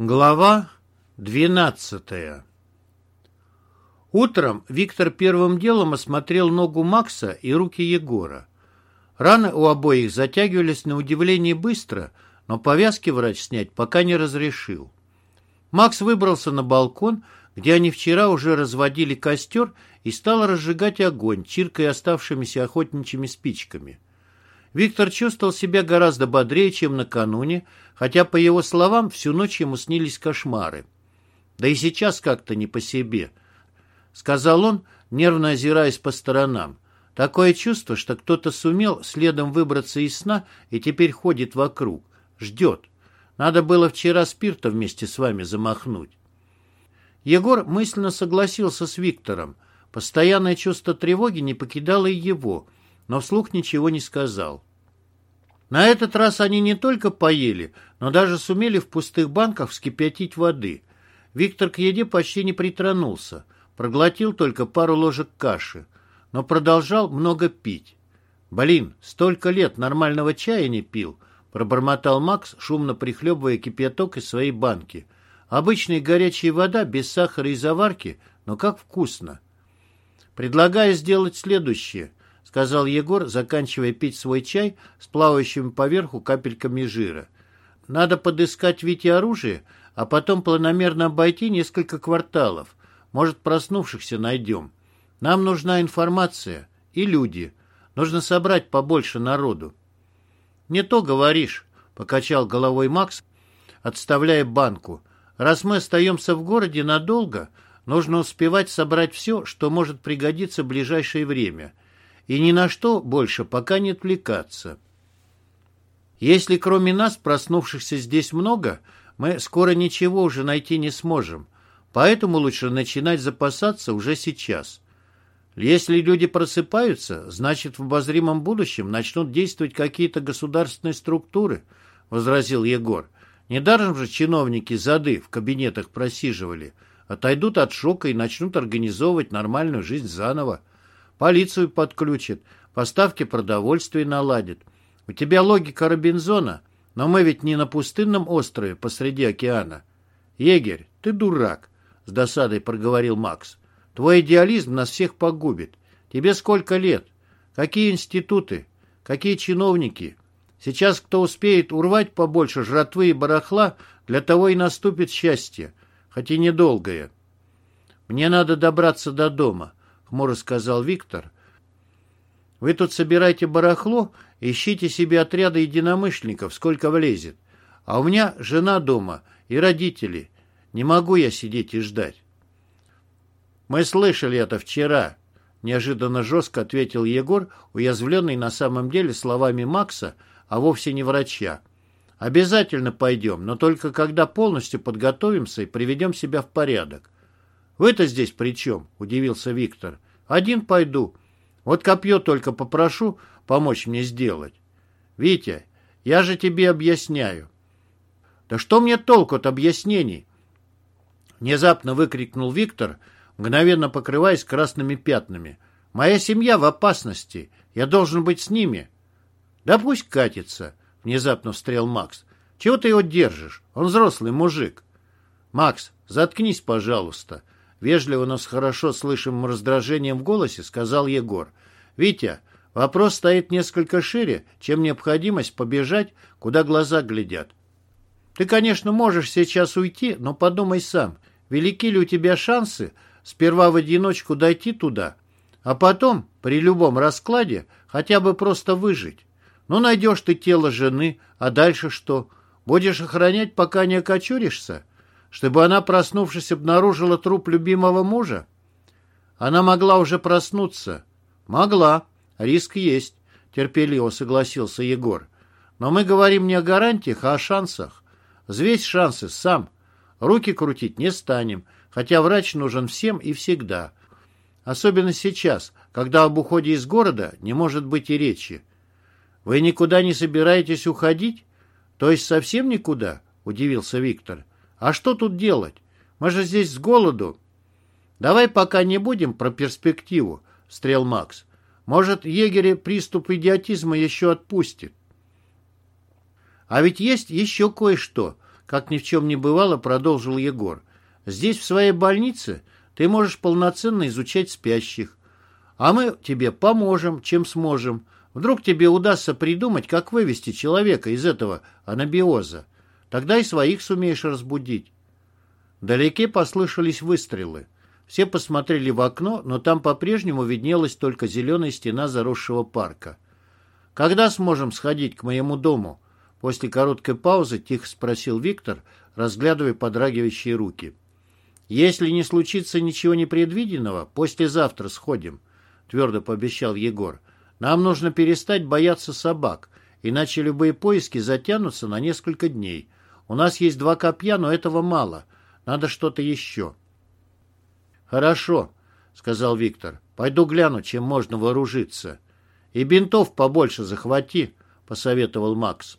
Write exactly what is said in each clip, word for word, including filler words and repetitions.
Глава двенадцатая. Утром Виктор первым делом осмотрел ногу Макса и руки Егора. Раны у обоих затягивались на удивление быстро, но повязки врач снять пока не разрешил. Макс выбрался на балкон, где они вчера уже разводили костер, и стал разжигать огонь, чиркая оставшимися охотничьими спичками. Виктор чувствовал себя гораздо бодрее, чем накануне, хотя, по его словам, всю ночь ему снились кошмары. «Да и сейчас как-то не по себе», — сказал он, нервно озираясь по сторонам. «Такое чувство, что кто-то сумел следом выбраться из сна и теперь ходит вокруг, ждет. Надо было вчера спирта вместе с вами замахнуть». Егор мысленно согласился с Виктором. Постоянное чувство тревоги не покидало и его, но вслух ничего не сказал. На этот раз они не только поели, но даже сумели в пустых банках вскипятить воды. Виктор к еде почти не притронулся, проглотил только пару ложек каши, но продолжал много пить. «Блин, столько лет нормального чая не пил», — пробормотал Макс, шумно прихлебывая кипяток из своей банки. «Обычная горячая вода, без сахара и заварки, но как вкусно». «Предлагаю сделать следующее», — сказал Егор, заканчивая пить свой чай с плавающими поверху капельками жира. «Надо подыскать Вите оружие, а потом планомерно обойти несколько кварталов. Может, проснувшихся найдем. Нам нужна информация и люди. Нужно собрать побольше народу». «Не то говоришь», — покачал головой Макс, отставляя банку. «Раз мы остаемся в городе надолго, нужно успевать собрать все, что может пригодиться в ближайшее время. И ни на что больше пока не отвлекаться. Если кроме нас проснувшихся здесь много, мы скоро ничего уже найти не сможем. Поэтому лучше начинать запасаться уже сейчас. Если люди просыпаются, значит, в обозримом будущем начнут действовать какие-то государственные структуры», — возразил Егор. «Недаром же чиновники зады в кабинетах просиживали. Отойдут от шока и начнут организовывать нормальную жизнь заново. Полицию подключат, поставки продовольствия наладят. У тебя логика Робинзона, но мы ведь не на пустынном острове посреди океана». «Егерь, ты дурак», — с досадой проговорил Макс. «Твой идеализм нас всех погубит. Тебе сколько лет? Какие институты? Какие чиновники? Сейчас кто успеет урвать побольше жратвы и барахла, для того и наступит счастье, хоть и недолгое». «Мне надо добраться до дома», — хмуро сказал Виктор. «Вы тут собирайте барахло, ищите себе отряды единомышленников, сколько влезет. А у меня жена дома и родители. Не могу я сидеть и ждать». «Мы слышали это вчера», — неожиданно жестко ответил Егор, уязвленный на самом деле словами Макса, а вовсе не врача. «Обязательно пойдем, но только когда полностью подготовимся и приведем себя в порядок». «Вы-то здесь при чем?» — удивился Виктор. «Один пойду. Вот копье только попрошу помочь мне сделать». «Витя, я же тебе объясняю». «Да что мне толку от объяснений?» Внезапно выкрикнул Виктор, мгновенно покрываясь красными пятнами. «Моя семья в опасности. Я должен быть с ними». «Да пусть катится», — внезапно встрял Макс. «Чего ты его держишь? Он взрослый мужик». «Макс, заткнись, пожалуйста», — вежливо, но с хорошо слышимым раздражением в голосе сказал Егор. «Витя, вопрос стоит несколько шире, чем необходимость побежать, куда глаза глядят. Ты, конечно, можешь сейчас уйти, но подумай сам, велики ли у тебя шансы сперва в одиночку дойти туда, а потом, при любом раскладе, хотя бы просто выжить? Ну, найдешь ты тело жены, а дальше что? Будешь охранять, пока не окочуришься? Чтобы она, проснувшись, обнаружила труп любимого мужа? Она могла уже проснуться». «Могла. Риск есть», — терпеливо согласился Егор. «Но мы говорим не о гарантиях, а о шансах. Взвесь шансы сам. Руки крутить не станем, хотя врач нужен всем и всегда. Особенно сейчас, когда об уходе из города не может быть и речи». «Вы никуда не собираетесь уходить? То есть совсем никуда?» — удивился Виктор. «А что тут делать? Мы же здесь с голоду». «Давай пока не будем про перспективу», — встрял Макс. «Может, егеря приступ идиотизма еще отпустит». «А ведь есть еще кое-что, как ни в чем не бывало, продолжил Егор. Здесь, в своей больнице, ты можешь полноценно изучать спящих. А мы тебе поможем, чем сможем. Вдруг тебе удастся придумать, как вывести человека из этого анабиоза. Тогда и своих сумеешь разбудить. Вдалеке послышались выстрелы. Все посмотрели в окно, но там по-прежнему виднелась только зеленая стена заросшего парка. «Когда сможем сходить к моему дому?» После короткой паузы тихо спросил Виктор, разглядывая подрагивающие руки. «Если не случится ничего непредвиденного, послезавтра сходим», — твердо пообещал Егор. «Нам нужно перестать бояться собак, иначе любые поиски затянутся на несколько дней. У нас есть два копья, но этого мало. Надо что-то еще». «Хорошо», — сказал Виктор. «Пойду гляну, чем можно вооружиться». «И бинтов побольше захвати», — посоветовал Макс.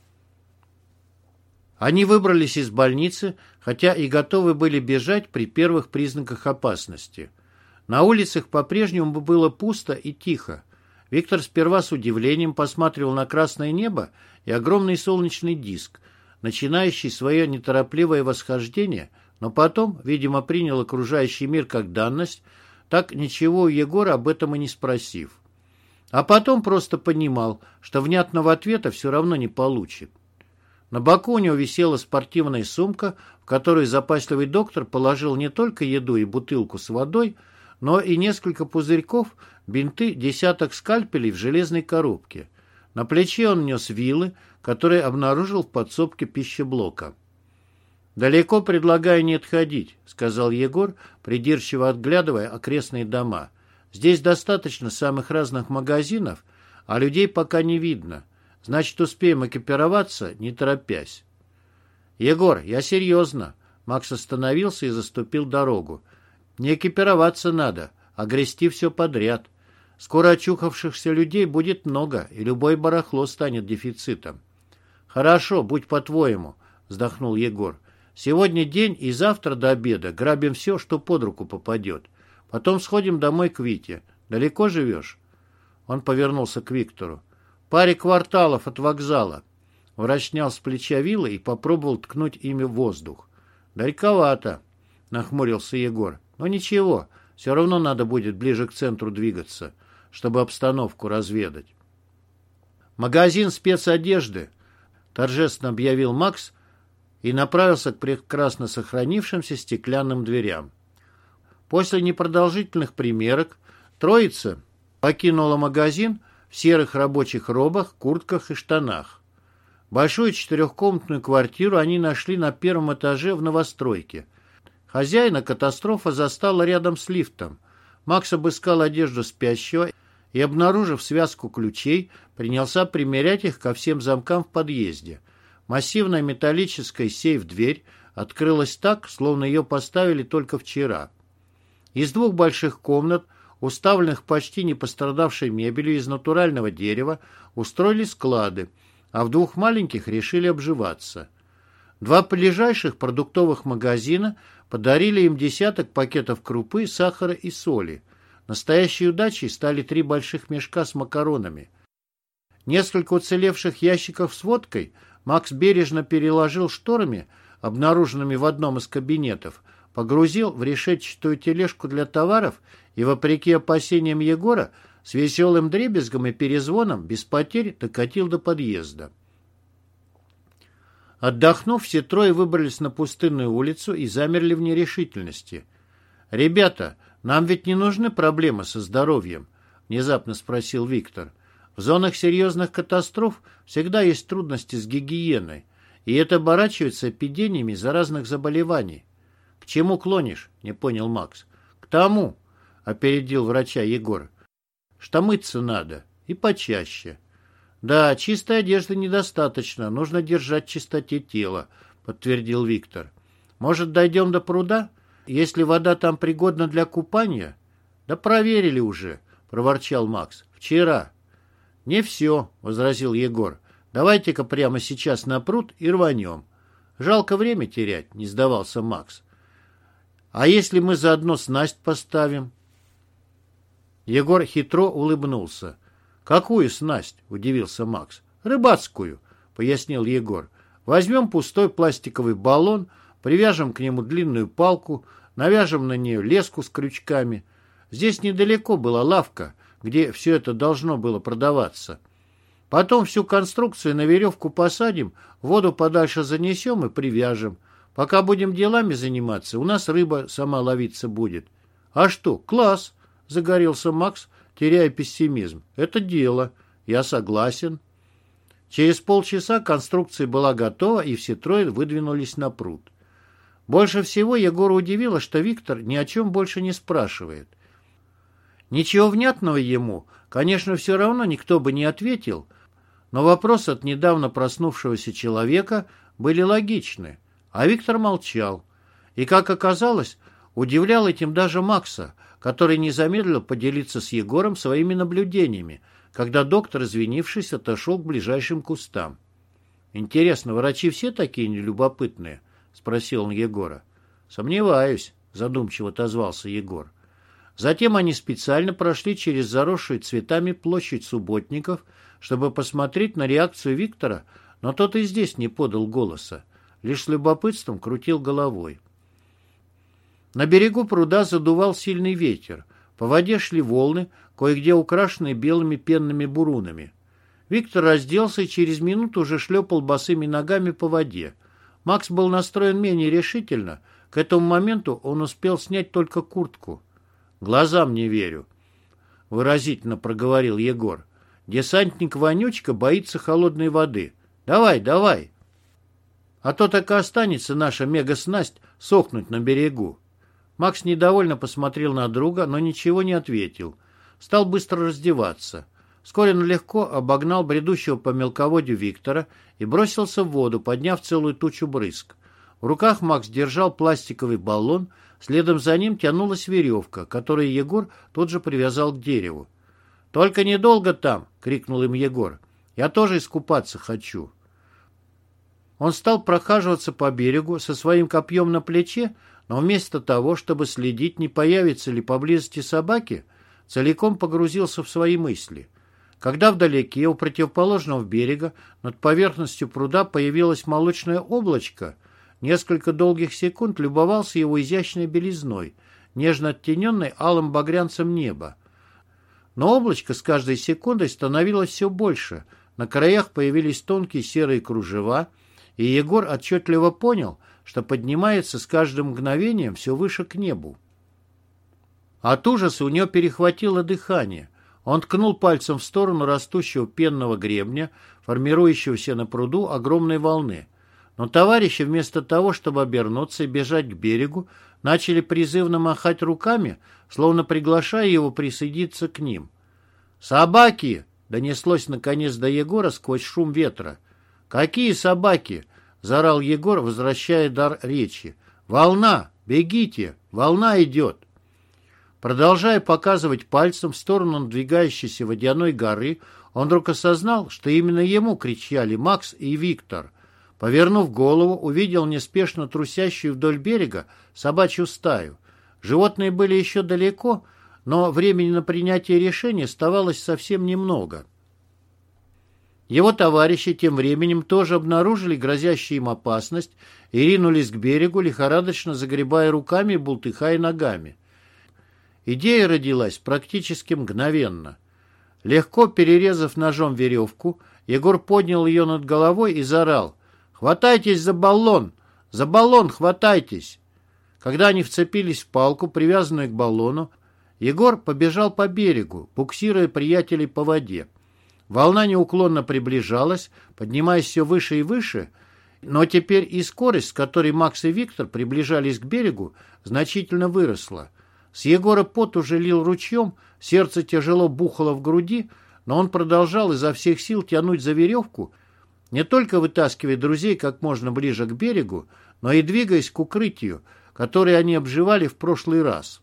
Они выбрались из больницы, хотя и готовы были бежать при первых признаках опасности. На улицах по-прежнему было пусто и тихо. Виктор сперва с удивлением посматривал на красное небо и огромный солнечный диск, начинающий свое неторопливое восхождение, но потом, видимо, принял окружающий мир как данность, так ничего у Егора об этом и не спросив. А потом просто понимал, что внятного ответа все равно не получит. На боку у него висела спортивная сумка, в которую запасливый доктор положил не только еду и бутылку с водой, но и несколько пузырьков, бинты, десяток скальпелей в железной коробке. На плече он нес вилы, которые обнаружил в подсобке пищеблока. «Далеко предлагаю не отходить», — сказал Егор, придирчиво отглядывая окрестные дома. «Здесь достаточно самых разных магазинов, а людей пока не видно. Значит, успеем экипироваться, не торопясь». «Егор, я серьезно». Макс остановился и заступил дорогу. «Не экипироваться надо, а грести все подряд. Скоро очухавшихся людей будет много, и любое барахло станет дефицитом». «Хорошо, будь по-твоему», — вздохнул Егор. «Сегодня день и завтра до обеда грабим все, что под руку попадет. Потом сходим домой к Вите. Далеко живешь?» Он повернулся к Виктору. «Паре кварталов от вокзала». Врач снял с плеча вилы и попробовал ткнуть ими в воздух. «Далековато», — нахмурился Егор. «Но ничего, все равно надо будет ближе к центру двигаться, чтобы обстановку разведать». «Магазин спецодежды», — торжественно объявил Макс и направился к прекрасно сохранившимся стеклянным дверям. После непродолжительных примерок троица покинула магазин в серых рабочих робах, куртках и штанах. Большую четырехкомнатную квартиру они нашли на первом этаже в новостройке. Хозяина катастрофа застала рядом с лифтом. Макс обыскал одежду спящего и, обнаружив связку ключей, принялся примерять их ко всем замкам в подъезде. Массивная металлическая сейф-дверь открылась так, словно ее поставили только вчера. Из двух больших комнат, уставленных почти не пострадавшей мебелью из натурального дерева, устроили склады, а в двух маленьких решили обживаться. Два ближайших продуктовых магазина подарили им десяток пакетов крупы, сахара и соли. Настоящей удачей стали три больших мешка с макаронами. Несколько уцелевших ящиков с водкой Макс бережно переложил шторами, обнаруженными в одном из кабинетов, погрузил в решетчатую тележку для товаров и, вопреки опасениям Егора, с веселым дребезгом и перезвоном без потерь докатил до подъезда. Отдохнув, все трое выбрались на пустынную улицу и замерли в нерешительности. «Ребята, нам ведь не нужны проблемы со здоровьем?» — внезапно спросил Виктор. «В зонах серьезных катастроф всегда есть трудности с гигиеной, и это оборачивается эпидемиями заразных заболеваний». «К чему клонишь?» — не понял Макс. «К тому», — опередил врача Егор, — «что мыться надо, и почаще». «Да, чистой одежды недостаточно, нужно держать в чистоте тела», — подтвердил Виктор. «Может, дойдем до пруда, если вода там пригодна для купания?» «Да проверили уже», — проворчал Макс. «Вчера». «Не все», — возразил Егор. «Давайте-ка прямо сейчас на пруд и рванем». «Жалко время терять», — не сдавался Макс. «А если мы заодно снасть поставим?» Егор хитро улыбнулся. «Какую снасть?» — удивился Макс. «Рыбацкую», — пояснил Егор. Возьмем пустой пластиковый баллон, привяжем к нему длинную палку, навяжем на нее леску с крючками. Здесь недалеко была лавка, где все это должно было продаваться. Потом всю конструкцию на веревку посадим, воду подальше занесем и привяжем. Пока будем делами заниматься, у нас рыба сама ловиться будет. А что, класс, загорелся Макс, теряя пессимизм. Это дело, я согласен. Через полчаса конструкция была готова, и все трое выдвинулись на пруд. Больше всего Егора удивило, что Виктор ни о чем больше не спрашивает. Ничего внятного ему, конечно, все равно никто бы не ответил, но вопросы от недавно проснувшегося человека были логичны, а Виктор молчал. И, как оказалось, удивлял этим даже Макса, который не замедлил поделиться с Егором своими наблюдениями, когда доктор, извинившись, отошел к ближайшим кустам. «Интересно, врачи все такие нелюбопытные?» — спросил он Егора. «Сомневаюсь», — задумчиво отозвался Егор. Затем они специально прошли через заросшую цветами площадь субботников, чтобы посмотреть на реакцию Виктора, но тот и здесь не подал голоса, лишь с любопытством крутил головой. На берегу пруда задувал сильный ветер. По воде шли волны, кое-где украшенные белыми пенными бурунами. Виктор разделся и через минуту уже шлепал босыми ногами по воде. Макс был настроен менее решительно. К этому моменту он успел снять только куртку. «Глазам не верю», — выразительно проговорил Егор. «Десантник-вонючка боится холодной воды. Давай, давай. А то так и останется наша мега-снасть сохнуть на берегу». Макс недовольно посмотрел на друга, но ничего не ответил. Стал быстро раздеваться. Вскоре он легко обогнал бредущего по мелководью Виктора и бросился в воду, подняв целую тучу брызг. В руках Макс держал пластиковый баллон, следом за ним тянулась веревка, которую Егор тут же привязал к дереву. «Только недолго там!» — крикнул им Егор. «Я тоже искупаться хочу». Он стал прохаживаться по берегу со своим копьем на плече, но вместо того, чтобы следить, не появятся ли поблизости собаки, целиком погрузился в свои мысли. Когда вдалеке, у противоположного берега, над поверхностью пруда появилось молочное облачко, несколько долгих секунд любовался его изящной белизной, нежно оттененной алым багрянцем неба. Но облачко с каждой секундой становилось все больше, на краях появились тонкие серые кружева, и Егор отчетливо понял, что поднимается с каждым мгновением все выше к небу. От ужаса у него перехватило дыхание. Он ткнул пальцем в сторону растущего пенного гребня, формирующегося на пруду огромной волны. Но товарищи вместо того, чтобы обернуться и бежать к берегу, начали призывно махать руками, словно приглашая его присоединиться к ним. «Собаки!» — донеслось наконец до Егора сквозь шум ветра. «Какие собаки?» — заорал Егор, возвращая дар речи. «Волна! Бегите! Волна идет!» Продолжая показывать пальцем в сторону надвигающейся водяной горы, он вдруг осознал, что именно ему кричали Макс и Виктор. Повернув голову, увидел неспешно трусящую вдоль берега собачью стаю. Животные были еще далеко, но времени на принятие решения оставалось совсем немного. Его товарищи тем временем тоже обнаружили грозящую им опасность и ринулись к берегу, лихорадочно загребая руками и бултыхая ногами. Идея родилась практически мгновенно. Легко перерезав ножом веревку, Егор поднял ее над головой и заорал: «Хватайтесь за баллон! За баллон хватайтесь!» Когда они вцепились в палку, привязанную к баллону, Егор побежал по берегу, буксируя приятелей по воде. Волна неуклонно приближалась, поднимаясь все выше и выше, но теперь и скорость, с которой Макс и Виктор приближались к берегу, значительно выросла. С Егора пот уже лил ручьем, сердце тяжело бухало в груди, но он продолжал изо всех сил тянуть за веревку, не только вытаскивая друзей как можно ближе к берегу, но и двигаясь к укрытию, которое они обживали в прошлый раз.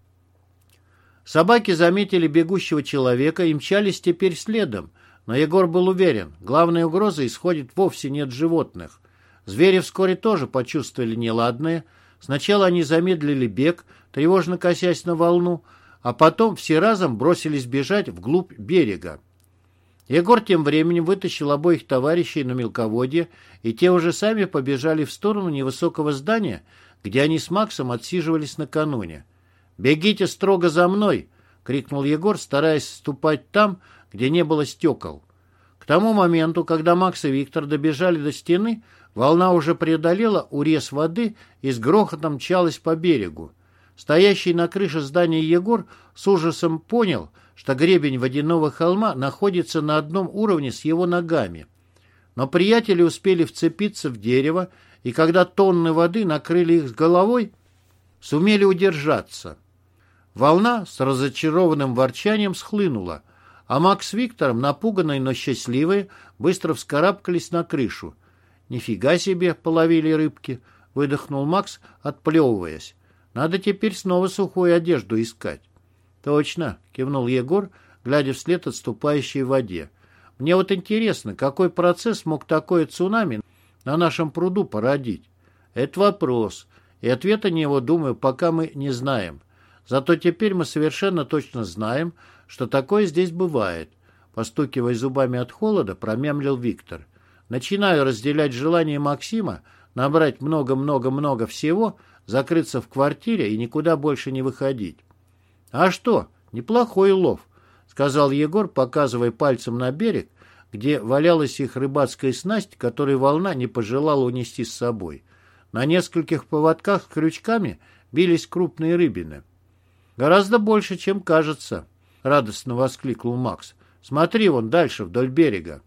Собаки заметили бегущего человека и мчались теперь следом, но Егор был уверен, главная угроза исходит вовсе не от животных. Звери вскоре тоже почувствовали неладное. Сначала они замедлили бег, тревожно косясь на волну, а потом все разом бросились бежать вглубь берега. Егор тем временем вытащил обоих товарищей на мелководье, и те уже сами побежали в сторону невысокого здания, где они с Максом отсиживались накануне. «Бегите строго за мной!» — крикнул Егор, стараясь ступать там, где не было стекол. К тому моменту, когда Макс и Виктор добежали до стены, волна уже преодолела урез воды и с грохотом мчалась по берегу. Стоящий на крыше здания Егор с ужасом понял, что гребень водяного холма находится на одном уровне с его ногами. Но приятели успели вцепиться в дерево, и когда тонны воды накрыли их с головой, сумели удержаться. Волна с разочарованным ворчанием схлынула, а Макс с Виктором, напуганные, но счастливые, быстро вскарабкались на крышу. «Нифига себе!» — половили рыбки, — выдохнул Макс, отплевываясь. «Надо теперь снова сухую одежду искать». «Точно!» — кивнул Егор, глядя вслед отступающей воде. «Мне вот интересно, какой процесс мог такое цунами на нашем пруду породить?» «Это вопрос, и ответа на него, думаю, пока мы не знаем. Зато теперь мы совершенно точно знаем, что такое здесь бывает», — постукивая зубами от холода, промямлил Виктор. «Начинаю разделять желание Максима набрать много-много-много всего, закрыться в квартире и никуда больше не выходить». «А что, неплохой улов», — сказал Егор, показывая пальцем на берег, где валялась их рыбацкая снасть, которую волна не пожелала унести с собой. На нескольких поводках с крючками бились крупные рыбины. «Гораздо больше, чем кажется», — радостно воскликнул Макс. «Смотри вон дальше, вдоль берега».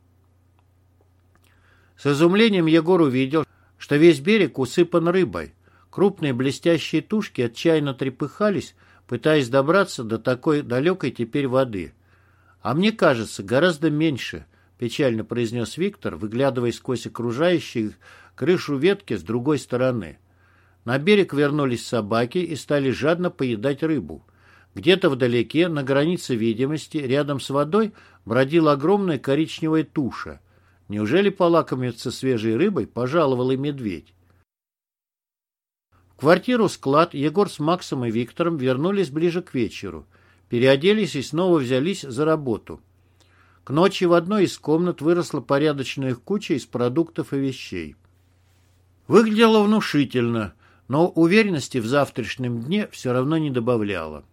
С изумлением Егор увидел, что весь берег усыпан рыбой. Крупные блестящие тушки отчаянно трепыхались, пытаясь добраться до такой далекой теперь воды. «А мне кажется, гораздо меньше», — печально произнес Виктор, выглядывая сквозь окружающих крышу ветки с другой стороны. На берег вернулись собаки и стали жадно поедать рыбу. Где-то вдалеке, на границе видимости, рядом с водой, бродила огромная коричневая туша. Неужели полакомиться свежей рыбой пожаловал и медведь? В квартиру-склад Егор с Максом и Виктором вернулись ближе к вечеру. Переоделись и снова взялись за работу. К ночи в одной из комнат выросла порядочная куча из продуктов и вещей. Выглядело внушительно, но уверенности в завтрашнем дне все равно не добавляло.